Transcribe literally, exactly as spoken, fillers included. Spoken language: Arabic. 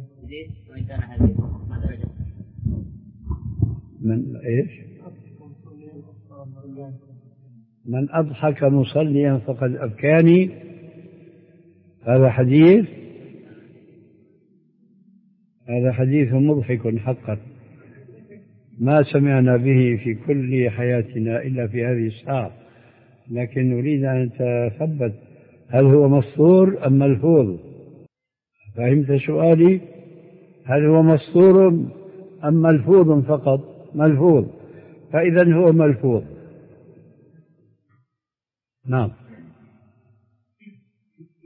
وإن كان هذه ما درجة من إيش؟ من أضحك مصليا فقد أبكاني، هذا حديث هذا حديث مضحك حقا، ما سمعنا به في كل حياتنا إلا في هذه الساعة، لكن نريد أن نتثبت هل هو مسطور أم ملفوظ. فهمت سؤالي؟ هل هو مسطور أم ملفوظ فقط؟ ملفوظ، فإذا هو ملفوظ. نعم.